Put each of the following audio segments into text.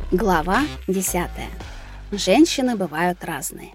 Глава 10. Женщины бывают разные.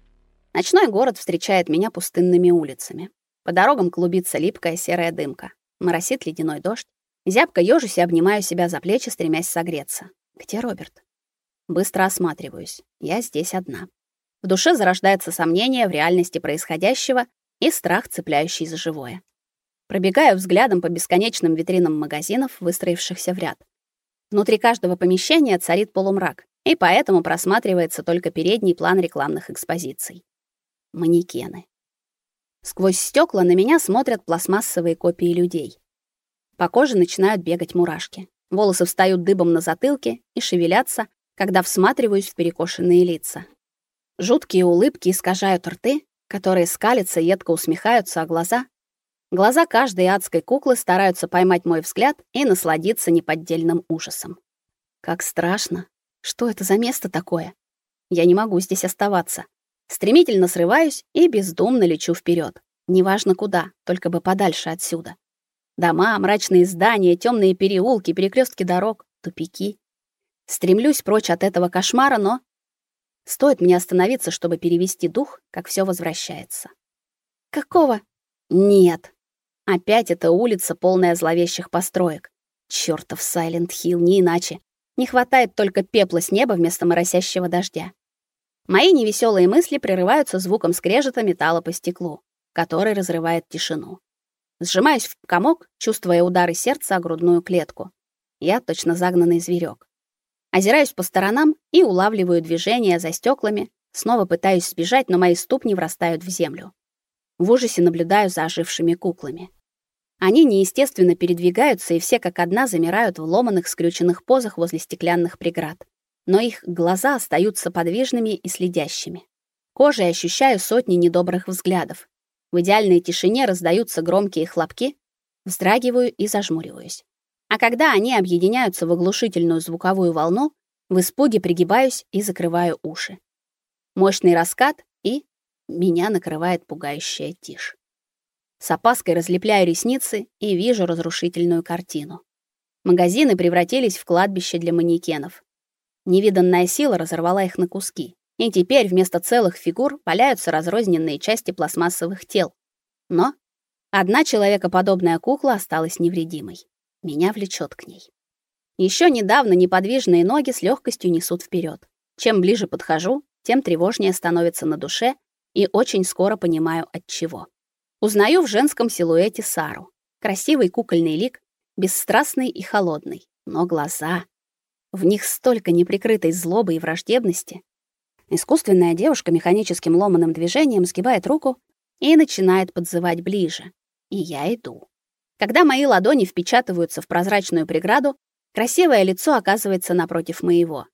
Ночной город встречает меня пустынными улицами. По дорогам клубится липкая серая дымка. Моросит ледяной дождь. Зябко ёжусь и обнимаю себя за плечи, стремясь согреться. Где Роберт? Быстро осматриваюсь. Я здесь одна. В душе зарождается сомнение в реальности происходящего и страх, цепляющий за живое. Пробегаю взглядом по бесконечным витринам магазинов, выстроившихся в ряд. Внутри каждого помещения царит полумрак, и поэтому просматривается только передний план рекламных экспозиций. Манекены. Сквозь стекла на меня смотрят пластмассовые копии людей. По коже начинают бегать мурашки. Волосы встают дыбом на затылке и шевелятся, когда всматриваюсь в перекошенные лица. Жуткие улыбки искажают рты, которые скалятся, едко усмехаются, а Глаза каждой адской куклы стараются поймать мой взгляд и насладиться неподдельным ужасом. Как страшно. Что это за место такое? Я не могу здесь оставаться. Стремительно срываюсь и бездумно лечу вперед. Неважно куда, только бы подальше отсюда. Дома, мрачные здания, темные переулки, перекрестки дорог, тупики. Стремлюсь прочь от этого кошмара, но стоит мне остановиться, чтобы перевести дух, как все возвращается. Какого? Нет. Опять эта улица, полная зловещих построек. Чёртов Сайленд-Хилл, не иначе. Не хватает только пепла с неба вместо моросящего дождя. Мои невеселые мысли прерываются звуком скрежета металла по стеклу, который разрывает тишину. Сжимаюсь в комок, чувствуя удары сердца о грудную клетку. Я точно загнанный зверек. Озираюсь по сторонам и улавливаю движения за стеклами, снова пытаюсь сбежать, но мои ступни врастают в землю. В ужасе наблюдаю за ожившими куклами. Они неестественно передвигаются, и все как одна замирают в ломаных, скрюченных позах возле стеклянных преград. Но их глаза остаются подвижными и следящими. Кожей ощущаю сотни недобрых взглядов. В идеальной тишине раздаются громкие хлопки, вздрагиваю и зажмуриваюсь. А когда они объединяются в оглушительную звуковую волну, в испуге пригибаюсь и закрываю уши. Мощный раскат, и меня накрывает пугающая тишь. С опаской разлепляю ресницы и вижу разрушительную картину. Магазины превратились в кладбище для манекенов. Невиданная сила разорвала их на куски, и теперь вместо целых фигур валяются разрозненные части пластмассовых тел. Но одна человекоподобная кукла осталась невредимой. Меня влечет к ней. Еще недавно неподвижные ноги с легкостью несут вперед. Чем ближе подхожу, тем тревожнее становится на душе, и очень скоро понимаю, отчего. Узнаю в женском силуэте Сару. Красивый кукольный лик, бесстрастный и холодный, но глаза, в них столько неприкрытой злобы и враждебности. Искусственная девушка механическим ломаным движением сгибает руку и начинает подзывать ближе. И я иду. Когда мои ладони впечатываются в прозрачную преграду, красивое лицо оказывается напротив моего.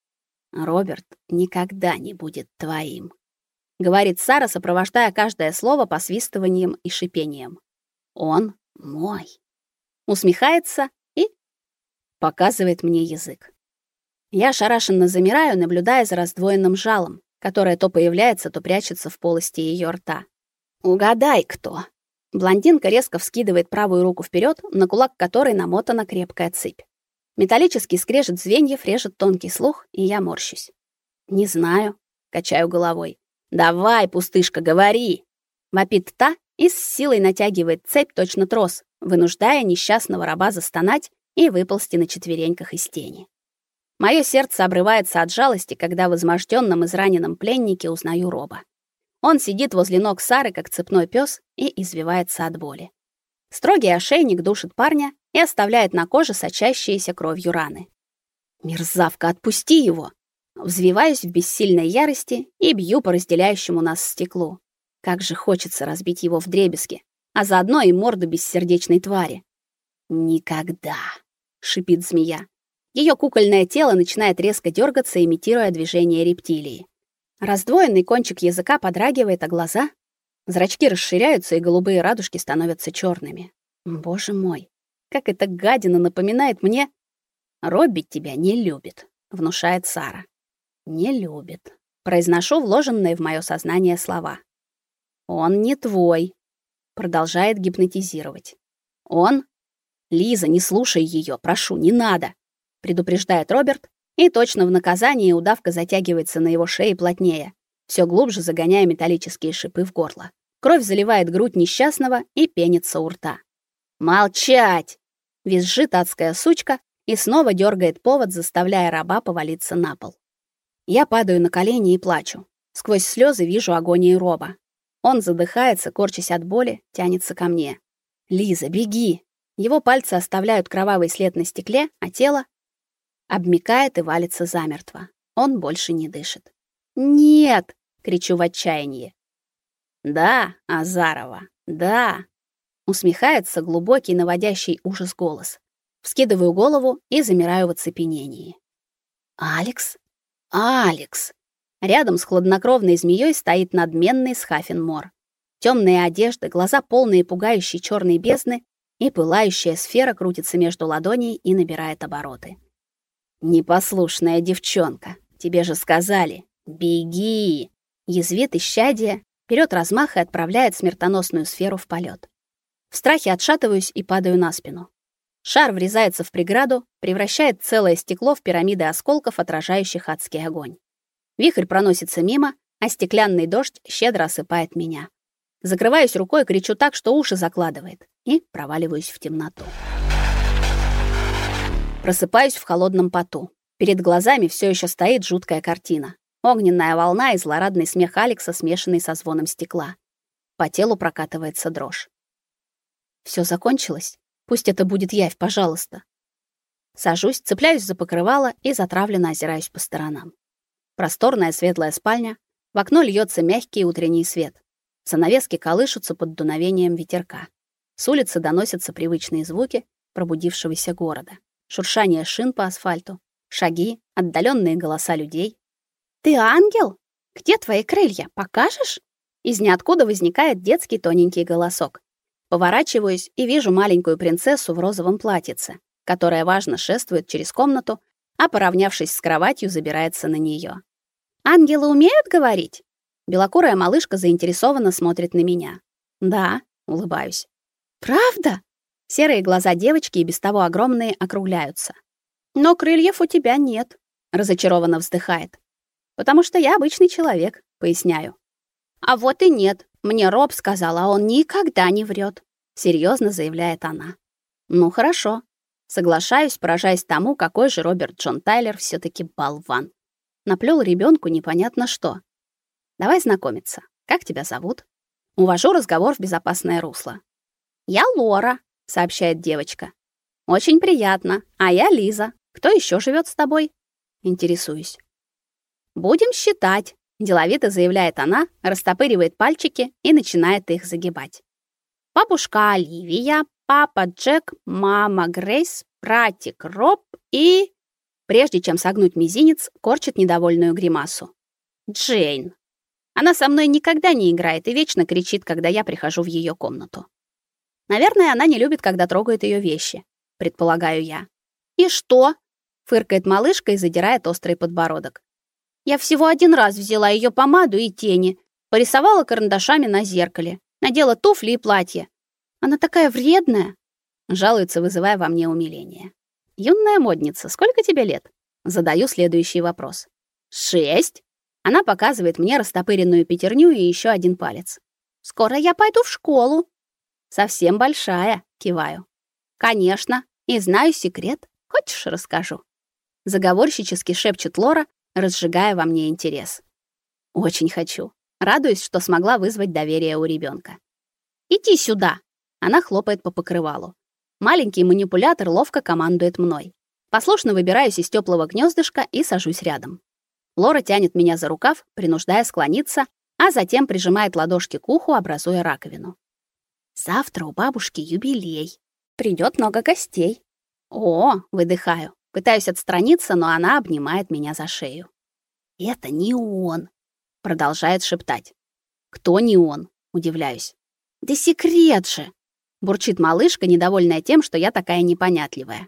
Роберт никогда не будет твоим, говорит Сара, сопровождая каждое слово посвистыванием и шипением. Он мой. Усмехается и показывает мне язык. Я ошарашенно замираю, наблюдая за раздвоенным жалом, которое то появляется, то прячется в полости ее рта. Угадай, кто. Блондинка резко вскидывает правую руку вперед, на кулак которой намотана крепкая цепь. Металлический скрежет звеньев режет тонкий слух, и я морщусь. Не знаю, качаю головой. Давай, пустышка, говори. Вопит та и с силой натягивает цепь точно трос, вынуждая несчастного раба застонать и выползти на четвереньках из тени. Моё сердце обрывается от жалости, когда в измождённом израненном пленнике узнаю Роба. Он сидит возле ног Сары, как цепной пёс, и извивается от боли. Строгий ошейник душит парня и оставляет на коже сочащиеся кровью раны. Мерзавка, отпусти его! Взвиваюсь в бессильной ярости и бью по разделяющему нас стеклу. Как же хочется разбить его вдребезги, а заодно и морду бессердечной твари. Никогда, шипит змея. Её кукольное тело начинает резко дёргаться, имитируя движение рептилии. Раздвоенный кончик языка подрагивает, а глаза, зрачки расширяются, и голубые радужки становятся чёрными. Боже мой, как эта гадина напоминает мне. Робби тебя не любит, внушает Сара. Не любит. Произношу вложенные в моё сознание слова. Он не твой, продолжает гипнотизировать. Он? Лиза, не слушай её, прошу, не надо, предупреждает Роберт, И точно в наказание удавка затягивается на его шее плотнее, все глубже загоняя металлические шипы в горло. Кровь заливает грудь несчастного и пенится у рта. «Молчать!» — визжит адская сучка и снова дергает повод, заставляя раба повалиться на пол. Я падаю на колени и плачу. Сквозь слезы вижу агонию Роба. Он задыхается, корчась от боли, тянется ко мне. «Лиза, беги!» Его пальцы оставляют кровавый след на стекле, а тело обмякает и валится замертво. Он больше не дышит. «Нет!» — кричу в отчаянии. «Да, Азарова, да!» — усмехается глубокий, наводящий ужас голос. Вскидываю голову и замираю в оцепенении. «Алекс? Алекс!» Рядом с хладнокровной змеей стоит надменный Схафенмор. Темные одежды, глаза полные пугающей черной бездны, и пылающая сфера крутится между ладоней и набирает обороты. «Непослушная девчонка, тебе же сказали, беги!» Язвит исчадие, берет размах и отправляет смертоносную сферу в полет. В страхе отшатываюсь и падаю на спину. Шар врезается в преграду, превращает целое стекло в пирамиды осколков, отражающих адский огонь. Вихрь проносится мимо, а стеклянный дождь щедро осыпает меня. Закрываюсь рукой, кричу так, что уши закладывает, и проваливаюсь в темноту. Просыпаюсь в холодном поту. Перед глазами все еще стоит жуткая картина. Огненная волна и злорадный смех Алекса, смешанный со звоном стекла. По телу прокатывается дрожь. Все закончилось? Пусть это будет явь, пожалуйста. Сажусь, цепляюсь за покрывало и затравленно озираюсь по сторонам. Просторная светлая спальня, в окно льется мягкий утренний свет. Занавески колышутся под дуновением ветерка. С улицы доносятся привычные звуки пробудившегося города. Шуршание шин по асфальту, шаги, отдаленные голоса людей. «Ты ангел? Где твои крылья? Покажешь?» Из ниоткуда возникает детский тоненький голосок. Поворачиваюсь и вижу маленькую принцессу в розовом платьице, которая важно шествует через комнату, а, поравнявшись с кроватью, забирается на нее. «Ангелы умеют говорить?» Белокурая малышка заинтересованно смотрит на меня. «Да», — улыбаюсь. «Правда?» Серые глаза девочки, и без того огромные, округляются. «Но крыльев у тебя нет», — разочарованно вздыхает. «Потому что я обычный человек», — поясняю. «А вот и нет. Мне Роб сказал, а он никогда не врет», — серьезно заявляет она. «Ну, хорошо». Соглашаюсь, поражаясь тому, какой же Роберт Джон Тайлер все-таки болван. Наплел ребенку непонятно что. «Давай знакомиться. Как тебя зовут?» Увожу разговор в безопасное русло. «Я Лора», — сообщает девочка. «Очень приятно. А я Лиза. Кто еще живет с тобой?» Интересуюсь. «Будем считать», — деловито заявляет она, растопыривает пальчики и начинает их загибать. «Бабушка Оливия, папа Джек, мама Грейс, братик Роб и...» Прежде чем согнуть мизинец, корчит недовольную гримасу. «Джейн. Она со мной никогда не играет и вечно кричит, когда я прихожу в ее комнату. Наверное, она не любит, когда трогают ее вещи, предполагаю я. «И что?» — фыркает малышка и задирает острый подбородок. «Я всего один раз взяла ее помаду и тени, порисовала карандашами на зеркале, надела туфли и платье. Она такая вредная!» — жалуется, вызывая во мне умиление. «Юная модница, сколько тебе лет?» Задаю следующий вопрос. 6. Она показывает мне растопыренную пятерню и еще один палец. «Скоро я пойду в школу». «Совсем большая», — киваю. «Конечно, и знаю секрет. Хочешь, расскажу?» Заговорщически шепчет Лора, разжигая во мне интерес. «Очень хочу». Радуюсь, что смогла вызвать доверие у ребенка. «Иди сюда!» Она хлопает по покрывалу. Маленький манипулятор ловко командует мной. Послушно выбираюсь из теплого гнездышка и сажусь рядом. Лора тянет меня за рукав, принуждая склониться, а затем прижимает ладошки к уху, образуя раковину. «Завтра у бабушки юбилей. Придет много гостей». «О!» — выдыхаю. Пытаюсь отстраниться, но она обнимает меня за шею. «Это не он», — продолжает шептать. «Кто не он?» — удивляюсь. «Да секрет же!» — бурчит малышка, недовольная тем, что я такая непонятливая.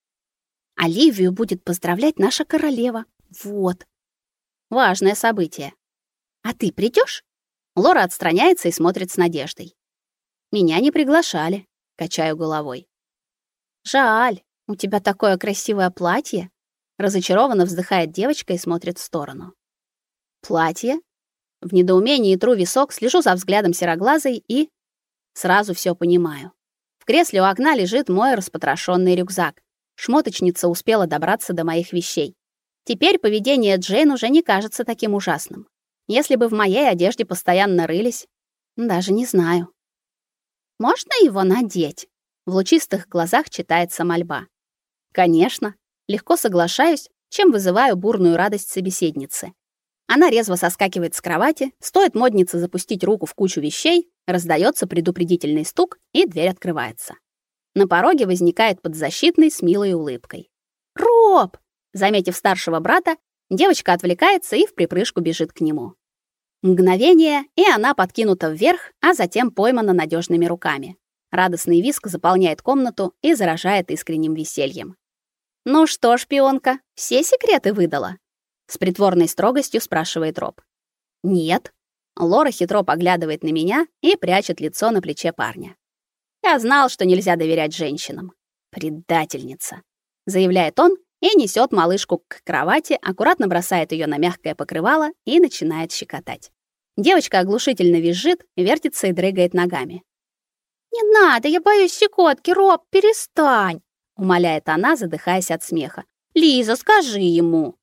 «Оливию будет поздравлять наша королева. Вот. Важное событие. А ты придешь? Лора отстраняется и смотрит с надеждой. «Меня не приглашали», — качаю головой. «Жаль, у тебя такое красивое платье», — Разочарованно вздыхает девочка и смотрит в сторону. Платье? В недоумении тру висок, слежу за взглядом сероглазой и сразу все понимаю. В кресле у окна лежит мой распотрошенный рюкзак. Шмоточница успела добраться до моих вещей. Теперь поведение Джейн уже не кажется таким ужасным. Если бы в моей одежде постоянно рылись, даже не знаю. Можно его надеть? В лучистых глазах читается мольба. Конечно, легко соглашаюсь, чем вызываю бурную радость собеседницы. Она резво соскакивает с кровати, стоит моднице запустить руку в кучу вещей, раздается предупредительный стук, и дверь открывается. На пороге возникает подзащитный с милой улыбкой. «Роб!» Заметив старшего брата, девочка отвлекается и вприпрыжку бежит к нему. Мгновение, и она подкинута вверх, а затем поймана надежными руками. Радостный визг заполняет комнату и заражает искренним весельем. «Ну что, шпионка, все секреты выдала?» С притворной строгостью спрашивает Роб. «Нет». Лора хитро поглядывает на меня и прячет лицо на плече парня. «Я знал, что нельзя доверять женщинам. Предательница», заявляет он и несет малышку к кровати, аккуратно бросает ее на мягкое покрывало и начинает щекотать. Девочка оглушительно визжит, вертится и дрыгает ногами. «Не надо, я боюсь щекотки, Роб, перестань!» умоляет она, задыхаясь от смеха. «Лиза, скажи ему!»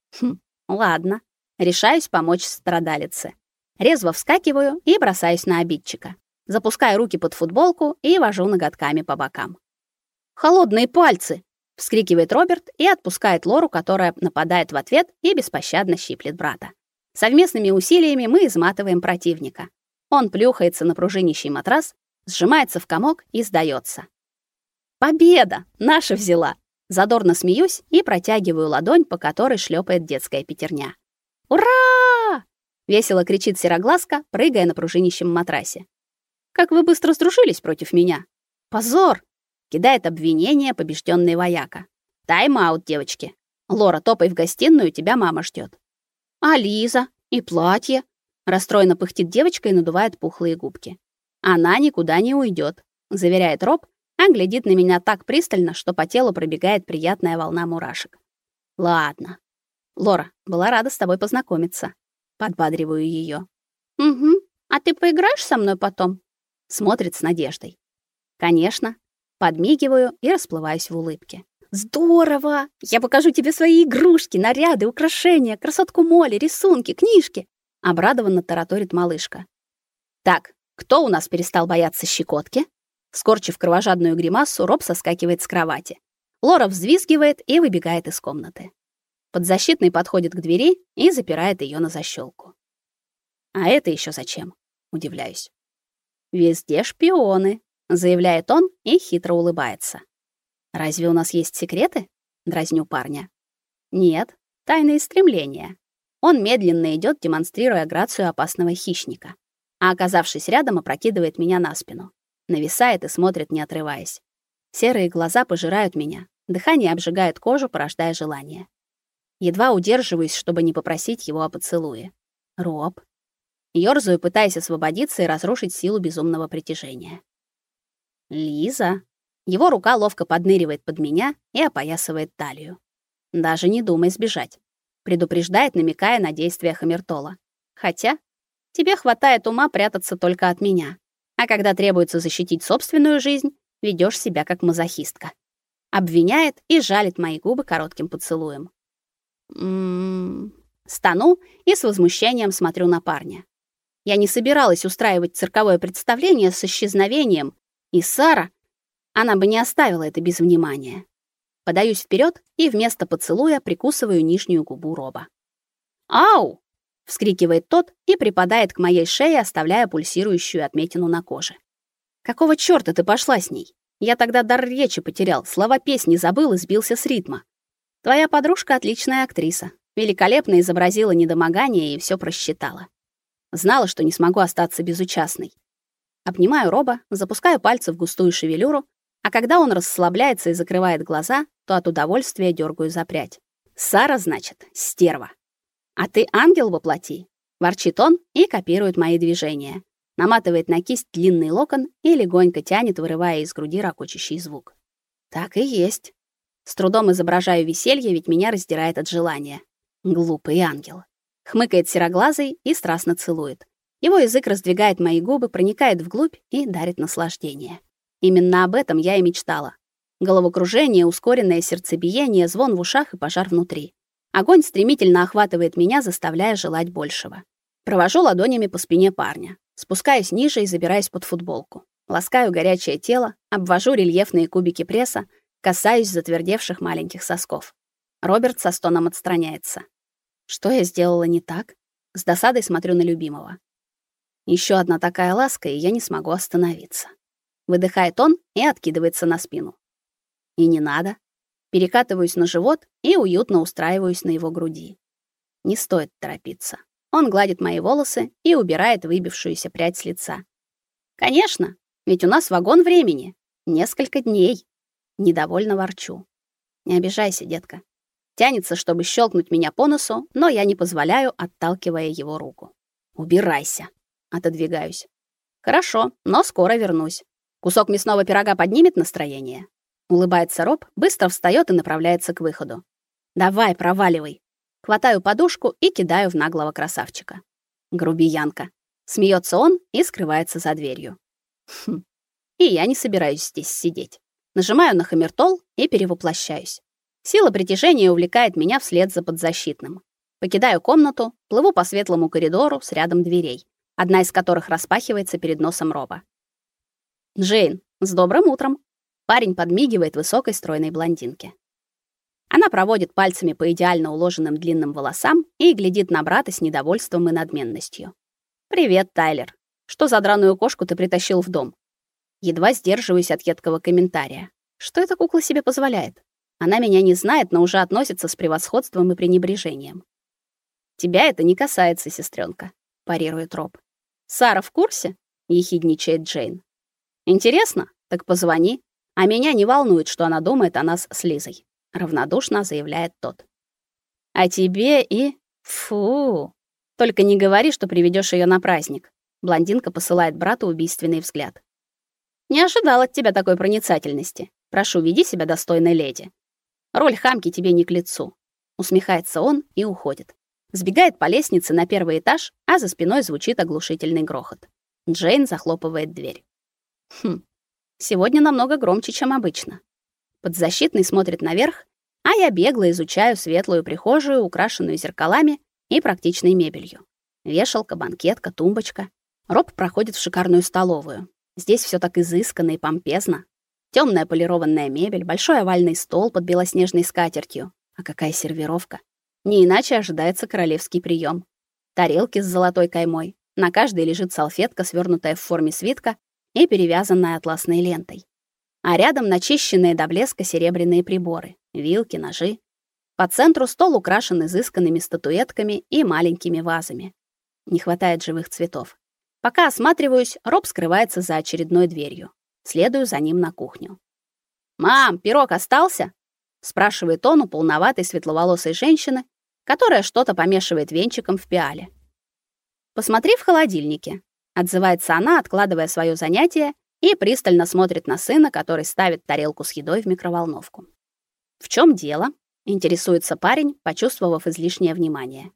Ладно, решаюсь помочь страдалице. Резво вскакиваю и бросаюсь на обидчика. Запускаю руки под футболку и вожу ноготками по бокам. «Холодные пальцы!» — вскрикивает Роберт и отпускает Лору, которая нападает в ответ и беспощадно щиплет брата. Совместными усилиями мы изматываем противника. Он плюхается на пружинищий матрас, сжимается в комок и сдается. «Победа! Наша взяла!» Задорно смеюсь и протягиваю ладонь, по которой шлепает детская пятерня. «Ура!» — весело кричит сероглазка, прыгая на пружинищем матрасе. «Как вы быстро сдружились против меня! Позор!» — кидает обвинение побежденный вояка. «Тайм-аут, девочки. Лора, топай в гостиную, тебя мама ждет. «А Лиза? И платье?» — расстроенно пыхтит девочка и надувает пухлые губки. «Она никуда не уйдет, заверяет Роб, а глядит на меня так пристально, что по телу пробегает приятная волна мурашек. «Ладно. Лора, была рада с тобой познакомиться». Подбадриваю ее. «Угу. А ты поиграешь со мной потом?» Смотрит с надеждой. «Конечно». Подмигиваю и расплываюсь в улыбке. «Здорово! Я покажу тебе свои игрушки, наряды, украшения, красотку Молли, рисунки, книжки!» Обрадованно тараторит малышка. «Так, кто у нас перестал бояться щекотки?» Скорчив кровожадную гримасу, Роб соскакивает с кровати. Лора взвизгивает и выбегает из комнаты. Подзащитный подходит к двери и запирает ее на защелку. «А это еще зачем?» — удивляюсь. «Везде шпионы», — заявляет он и хитро улыбается. «Разве у нас есть секреты?» — дразню парня. «Нет, тайные стремления». Он медленно идет, демонстрируя грацию опасного хищника, а, оказавшись рядом, опрокидывает меня на спину. Нависает и смотрит, не отрываясь. Серые глаза пожирают меня, дыхание обжигает кожу, порождая желание. Едва удерживаюсь, чтобы не попросить его о поцелуе. «Роб». Ёрзаю, пытаясь освободиться и разрушить силу безумного притяжения. «Лиза». Его рука ловко подныривает под меня и опоясывает талию. «Даже не думай сбежать», — предупреждает, намекая на действия хамертола. «Хотя тебе хватает ума прятаться только от меня. А когда требуется защитить собственную жизнь, ведёшь себя как мазохистка». Обвиняет и жалит мои губы коротким поцелуем. Стану и с возмущением смотрю на парня. Я не собиралась устраивать цирковое представление с исчезновением, и Сара, она бы не оставила это без внимания. Подаюсь вперед и вместо поцелуя прикусываю нижнюю губу Роба. «Ау!» — вскрикивает тот и припадает к моей шее, оставляя пульсирующую отметину на коже. «Какого чёрта ты пошла с ней? Я тогда дар речи потерял, слова песни забыл и сбился с ритма. Твоя подружка отличная актриса, великолепно изобразила недомогание и всё просчитала. Знала, что не смогу остаться безучастной. Обнимаю Роба, запускаю пальцы в густую шевелюру, а когда он расслабляется и закрывает глаза, то от удовольствия дёргаю за прядь. «Сара, значит, стерва. А ты ангел воплоти», — ворчит он и копирует мои движения. Наматывает на кисть длинный локон и легонько тянет, вырывая из груди ракочущий звук. Так и есть. С трудом изображаю веселье, ведь меня раздирает от желания. Глупый ангел. Хмыкает сероглазый и страстно целует. Его язык раздвигает мои губы, проникает вглубь и дарит наслаждение. Именно об этом я и мечтала. Головокружение, ускоренное сердцебиение, звон в ушах и пожар внутри. Огонь стремительно охватывает меня, заставляя желать большего. Провожу ладонями по спине парня, спускаюсь ниже и забираюсь под футболку. Ласкаю горячее тело, обвожу рельефные кубики пресса, касаюсь затвердевших маленьких сосков. Роберт со стоном отстраняется. Что я сделала не так? С досадой смотрю на любимого. Еще одна такая ласка, и я не смогу остановиться. Выдыхает он и откидывается на спину. И не надо. Перекатываюсь на живот и уютно устраиваюсь на его груди. Не стоит торопиться. Он гладит мои волосы и убирает выбившуюся прядь с лица. Конечно, ведь у нас вагон времени. Несколько дней. Недовольно ворчу. Не обижайся, детка. Тянется, чтобы щелкнуть меня по носу, но я не позволяю, отталкивая его руку. Убирайся. Отодвигаюсь. Хорошо, но скоро вернусь. Кусок мясного пирога поднимет настроение. Улыбается Роб, быстро встаёт и направляется к выходу. Давай, проваливай. Хватаю подушку и кидаю в наглого красавчика. Грубиянка. Смеется он и скрывается за дверью. И я не собираюсь здесь сидеть. Нажимаю на хаммертол и перевоплощаюсь. Сила притяжения увлекает меня вслед за подзащитным. Покидаю комнату, плыву по светлому коридору с рядом дверей, одна из которых распахивается перед носом Роба. «Джейн, с добрым утром!» Парень подмигивает высокой стройной блондинке. Она проводит пальцами по идеально уложенным длинным волосам и глядит на брата с недовольством и надменностью. «Привет, Тайлер. Что за драную кошку ты притащил в дом?» Едва сдерживаюсь от едкого комментария. Что эта кукла себе позволяет? Она меня не знает, но уже относится с превосходством и пренебрежением. «Тебя это не касается, сестренка», — парирует Роб. «Сара в курсе?» — ехидничает Джейн. «Интересно? Так позвони. А меня не волнует, что она думает о нас с Лизой», — равнодушно заявляет тот. «А тебе и... Фу! Только не говори, что приведёшь её на праздник». Блондинка посылает брату убийственный взгляд. «Не ожидал от тебя такой проницательности. Прошу, веди себя достойной леди. Роль хамки тебе не к лицу». Усмехается он и уходит. Сбегает по лестнице на первый этаж, а за спиной звучит оглушительный грохот. Джейн захлопывает дверь. Сегодня намного громче, чем обычно. Подзащитный смотрит наверх, а я бегло изучаю светлую прихожую, украшенную зеркалами и практичной мебелью. Вешалка, банкетка, тумбочка. Роб проходит в шикарную столовую. Здесь всё так изысканно и помпезно. Тёмная полированная мебель, большой овальный стол под белоснежной скатертью. А какая сервировка! Не иначе ожидается королевский приём. Тарелки с золотой каймой. На каждой лежит салфетка, свёрнутая в форме свитка и перевязанная атласной лентой. А рядом начищенные до блеска серебряные приборы, вилки, ножи. По центру стол украшен изысканными статуэтками и маленькими вазами. Не хватает живых цветов. Пока осматриваюсь, Роб скрывается за очередной дверью. Следую за ним на кухню. «Мам, пирог остался?» — спрашивает он у полноватой светловолосой женщины, которая что-то помешивает венчиком в пиале. «Посмотри в холодильнике», — отзывается она, откладывая своё занятие, и пристально смотрит на сына, который ставит тарелку с едой в микроволновку. «В чём дело?» — интересуется парень, почувствовав излишнее внимание.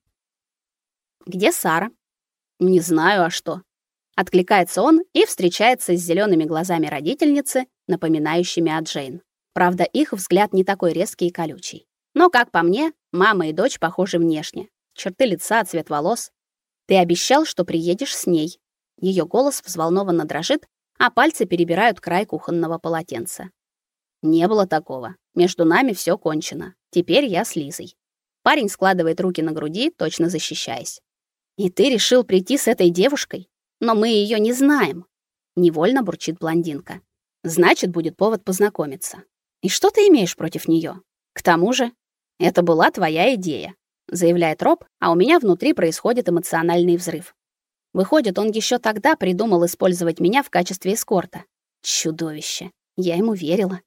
«Где Сара?» «Не знаю, а что?» Откликается он и встречается с зелёными глазами родительницы, напоминающими о Джейн. Правда, их взгляд не такой резкий и колючий. Но, как по мне, мама и дочь похожи внешне. Черты лица, цвет волос. «Ты обещал, что приедешь с ней». Её голос взволнованно дрожит, а пальцы перебирают край кухонного полотенца. «Не было такого. Между нами всё кончено. Теперь я с Лизой». Парень складывает руки на груди, точно защищаясь. «И ты решил прийти с этой девушкой? Но мы её не знаем», — невольно бурчит блондинка. «Значит, будет повод познакомиться. И что ты имеешь против неё? К тому же, это была твоя идея», — заявляет Роб, а у меня внутри происходит эмоциональный взрыв. Выходит, он ещё тогда придумал использовать меня в качестве эскорта. Чудовище. Я ему верила.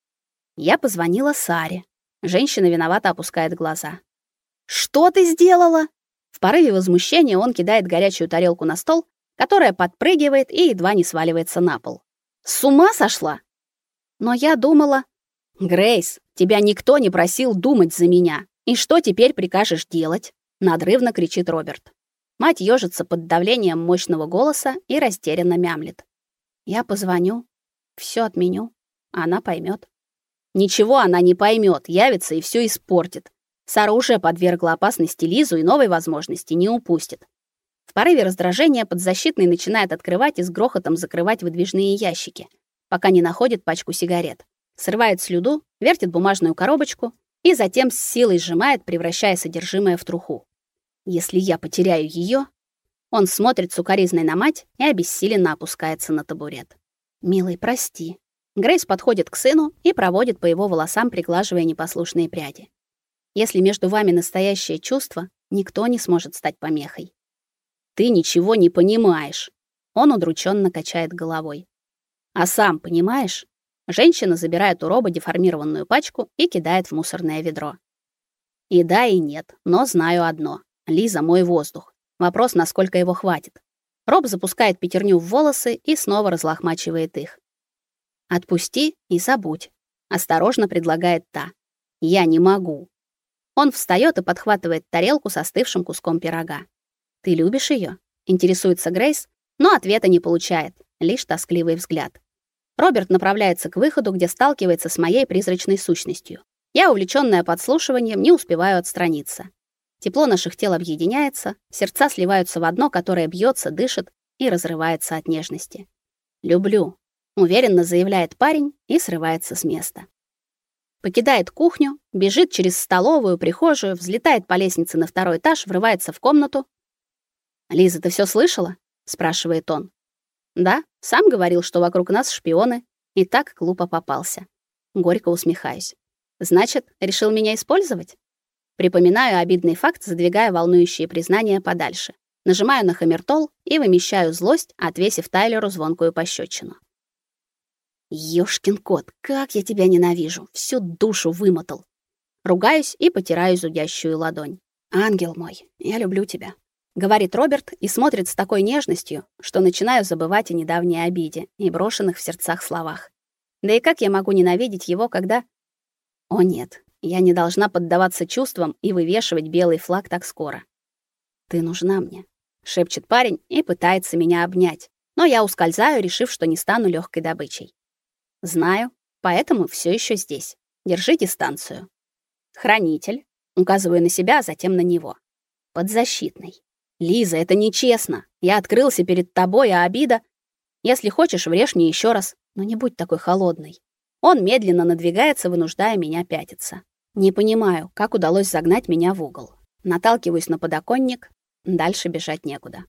Я позвонила Саре. Женщина виновато опускает глаза. «Что ты сделала?» В порыве возмущения он кидает горячую тарелку на стол, которая подпрыгивает и едва не сваливается на пол. «С ума сошла?» «Но я думала...» Грейс, тебя никто не просил думать за меня. И что теперь прикажешь делать? Надрывно кричит Роберт. Мать ёжится под давлением мощного голоса и растерянно мямлит. Я позвоню, всё отменю, она поймёт. Ничего она не поймёт, явится и всё испортит. Сара уже подвергла опасности Лизу и новой возможности не упустит. В порыве раздражения подзащитный начинает открывать и с грохотом закрывать выдвижные ящики, пока не находит пачку сигарет. Срывает слюду, вертит бумажную коробочку и затем с силой сжимает, превращая содержимое в труху. Если я потеряю её, он смотрит с укоризной на мать и обессиленно опускается на табурет. Милый, прости. Грейс подходит к сыну и проводит по его волосам, приглаживая непослушные пряди. Если между вами настоящее чувство, никто не сможет стать помехой. Ты ничего не понимаешь. Он удрученно качает головой. А сам понимаешь? Женщина забирает у Роба деформированную пачку и кидает в мусорное ведро. И да, и нет, но знаю одно. Лиза мой воздух. Вопрос, насколько его хватит. Роб запускает пятерню в волосы и снова разлохмачивает их. Отпусти и забудь, осторожно предлагает та. Я не могу. Он встаёт и подхватывает тарелку с остывшим куском пирога. Ты любишь её? Интересуется Грейс, но ответа не получает, лишь тоскливый взгляд. Роберт направляется к выходу, где сталкивается с моей призрачной сущностью. Я, увлечённая подслушиванием, не успеваю отстраниться. Тепло наших тел объединяется, сердца сливаются в одно, которое бьётся, дышит и разрывается от нежности. Люблю, уверенно заявляет парень и срывается с места. Покидает кухню, бежит через столовую, прихожую, взлетает по лестнице на второй этаж, врывается в комнату. «Лиза, ты всё слышала?» — спрашивает он. «Да, сам говорил, что вокруг нас шпионы, и так глупо попался». Горько усмехаюсь. «Значит, решил меня использовать?» Припоминаю обидный факт, задвигая волнующие признания подальше. Нажимаю на хамертол и вымещаю злость, отвесив Тайлеру звонкую пощёчину. «Ёшкин кот, как я тебя ненавижу! Всю душу вымотал!» Ругаюсь и потираю зудящую ладонь. «Ангел мой, я люблю тебя», — говорит Роберт и смотрит с такой нежностью, что начинаю забывать о недавней обиде и брошенных в сердцах словах. Да и как я могу ненавидеть его, когда... О нет, я не должна поддаваться чувствам и вывешивать белый флаг так скоро. «Ты нужна мне», — шепчет парень и пытается меня обнять, но я ускользаю, решив, что не стану лёгкой добычей. Знаю, поэтому всё ещё здесь. Держи дистанцию. Хранитель. Указываю на себя, а затем на него. Подзащитный. Лиза, это нечестно. Я открылся перед тобой, а обида... Если хочешь, врежь мне ещё раз, но не будь такой холодной. Он медленно надвигается, вынуждая меня пятиться. Не понимаю, как удалось загнать меня в угол. Наталкиваюсь на подоконник, дальше бежать некуда.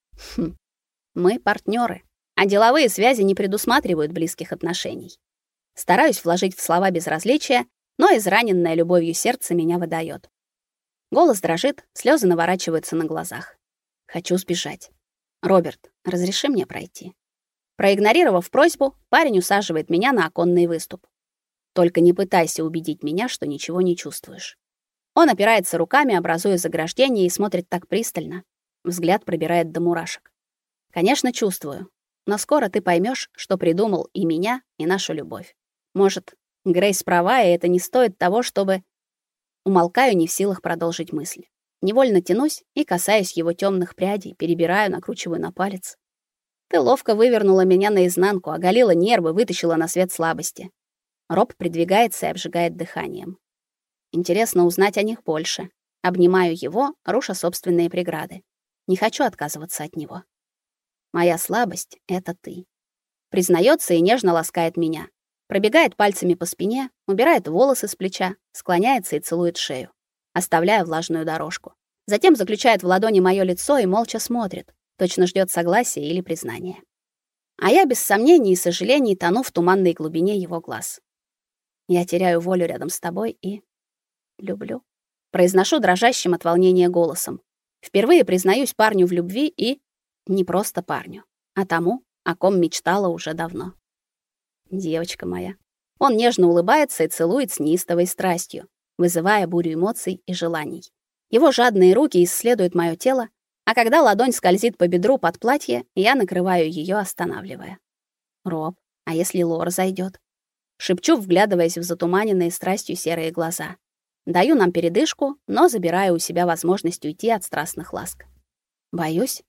Мы партнёры. А деловые связи не предусматривают близких отношений. Стараюсь вложить в слова безразличие, но израненное любовью сердце меня выдаёт. Голос дрожит, слёзы наворачиваются на глазах. Хочу сбежать. Роберт, разреши мне пройти. Проигнорировав просьбу, парень усаживает меня на оконный выступ. Только не пытайся убедить меня, что ничего не чувствуешь. Он опирается руками, образуя заграждение, и смотрит так пристально. Взгляд пробирает до мурашек. Конечно, чувствую. Но скоро ты поймёшь, что придумал и меня, и нашу любовь. Может, Грейс права, и это не стоит того, чтобы... Умолкаю, не в силах продолжить мысль. Невольно тянусь и касаюсь его тёмных прядей, перебираю, накручиваю на палец. Ты ловко вывернула меня наизнанку, оголила нервы, вытащила на свет слабости. Роб придвигается и обжигает дыханием. Интересно узнать о них больше. Обнимаю его, руша собственные преграды. Не хочу отказываться от него. Моя слабость — это ты. Признается и нежно ласкает меня. Пробегает пальцами по спине, убирает волосы с плеча, склоняется и целует шею, оставляя влажную дорожку. Затем заключает в ладони моё лицо и молча смотрит, точно ждёт согласия или признания. А я без сомнений и сожалений тону в туманной глубине его глаз. Я теряю волю рядом с тобой и люблю. Произношу дрожащим от волнения голосом. Впервые признаюсь парню в любви и... Не просто парню, а тому, о ком мечтала уже давно. Девочка моя. Он нежно улыбается и целует с неистовой страстью, вызывая бурю эмоций и желаний. Его жадные руки исследуют моё тело, а когда ладонь скользит по бедру под платье, я накрываю её, останавливая. Роб, а если Лора зайдёт? Шепчу, вглядываясь в затуманенные страстью серые глаза. Даю нам передышку, но забираю у себя возможность уйти от страстных ласк. Боюсь?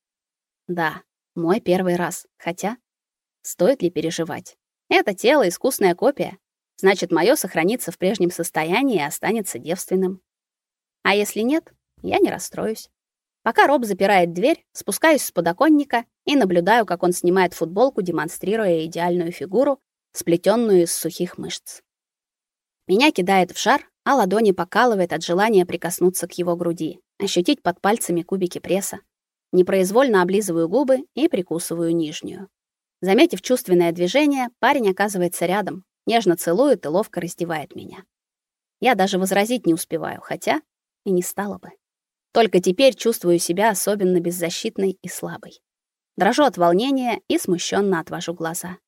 Да, мой первый раз. Хотя, стоит ли переживать? Это тело — искусная копия. Значит, моё сохранится в прежнем состоянии и останется девственным. А если нет, я не расстроюсь. Пока Роб запирает дверь, спускаюсь с подоконника и наблюдаю, как он снимает футболку, демонстрируя идеальную фигуру, сплетенную из сухих мышц. Меня кидает в жар, а ладони покалывает от желания прикоснуться к его груди, ощутить под пальцами кубики пресса. Непроизвольно облизываю губы и прикусываю нижнюю. Заметив чувственное движение, парень оказывается рядом, нежно целует и ловко раздевает меня. Я даже возразить не успеваю, хотя и не стала бы. Только теперь чувствую себя особенно беззащитной и слабой. Дрожу от волнения и смущенно отвожу глаза.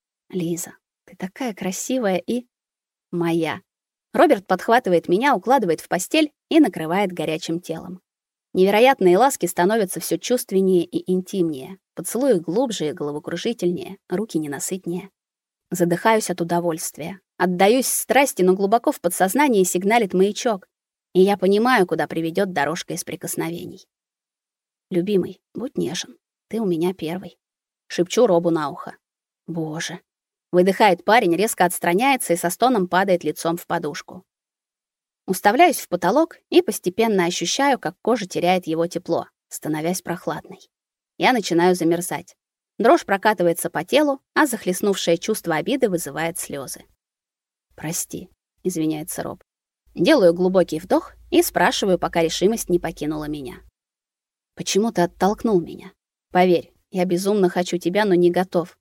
Лиза, ты такая красивая и моя. Роберт подхватывает меня, укладывает в постель и накрывает горячим телом. Невероятные ласки становятся все чувственнее и интимнее, поцелуи глубже и головокружительнее, руки ненасытнее. Задыхаюсь от удовольствия, отдаюсь страсти, но глубоко в подсознании сигналит маячок, и я понимаю, куда приведет дорожка из прикосновений. Любимый, будь нежен, ты у меня первый. Шепчу Робу на ухо. Боже. Выдыхает парень, резко отстраняется и со стоном падает лицом в подушку. Уставляюсь в потолок и постепенно ощущаю, как кожа теряет его тепло, становясь прохладной. Я начинаю замерзать. Дрожь прокатывается по телу, а захлестнувшее чувство обиды вызывает слезы. «Прости», — извиняется Роб. Делаю глубокий вдох и спрашиваю, пока решимость не покинула меня. «Почему ты оттолкнул меня? Поверь, я безумно хочу тебя, но не готов».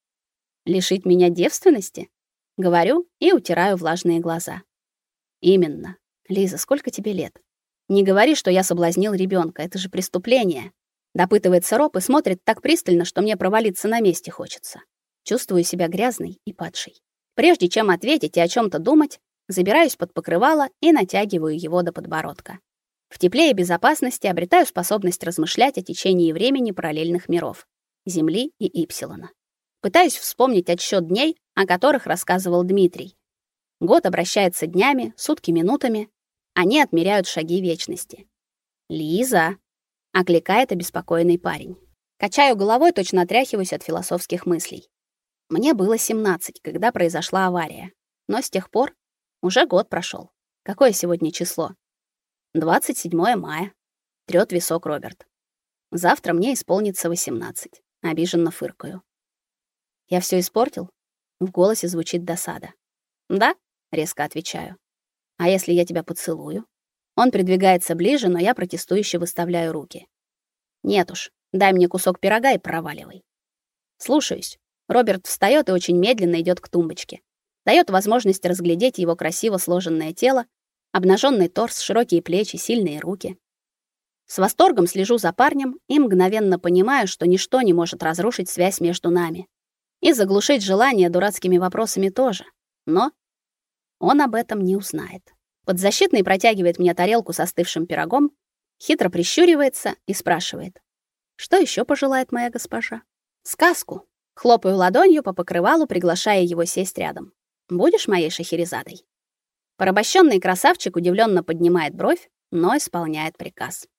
«Лишить меня девственности?» — говорю и утираю влажные глаза. «Именно. Лиза, сколько тебе лет? Не говори, что я соблазнил ребенка, это же преступление». Допытывается Роб и смотрит так пристально, что мне провалиться на месте хочется. Чувствую себя грязной и падшей. Прежде чем ответить и о чем то думать, забираюсь под покрывало и натягиваю его до подбородка. В тепле и безопасности обретаю способность размышлять о течении времени параллельных миров — Земли и Ипсилона. Пытаюсь вспомнить отсчет дней, о которых рассказывал Дмитрий. Год обращается днями, сутки минутами. Они отмеряют шаги вечности. «Лиза!» — окликает обеспокоенный парень. Качаю головой, точно отряхиваюсь от философских мыслей. Мне было 17, когда произошла авария. Но с тех пор уже год прошел. Какое сегодня число? 27 мая. Трёт висок Роберт. Завтра мне исполнится 18. Обиженно фыркаю. Я все испортил? В голосе звучит досада. Да, резко отвечаю. А если я тебя поцелую? Он придвигается ближе, но я протестующе выставляю руки. Нет уж, дай мне кусок пирога и проваливай. Слушаюсь. Роберт встаёт и очень медленно идёт к тумбочке. Даёт возможность разглядеть его красиво сложенное тело, обнажённый торс, широкие плечи, сильные руки. С восторгом слежу за парнем и мгновенно понимаю, что ничто не может разрушить связь между нами. И заглушить желание дурацкими вопросами тоже. Но он об этом не узнает. Подзащитный протягивает мне тарелку с остывшим пирогом, хитро прищуривается и спрашивает: «Что ещё пожелает моя госпожа?» «Сказку». Хлопаю ладонью по покрывалу, приглашая его сесть рядом. «Будешь моей Шахерезадой?» Порабощенный красавчик удивленно поднимает бровь, но исполняет приказ.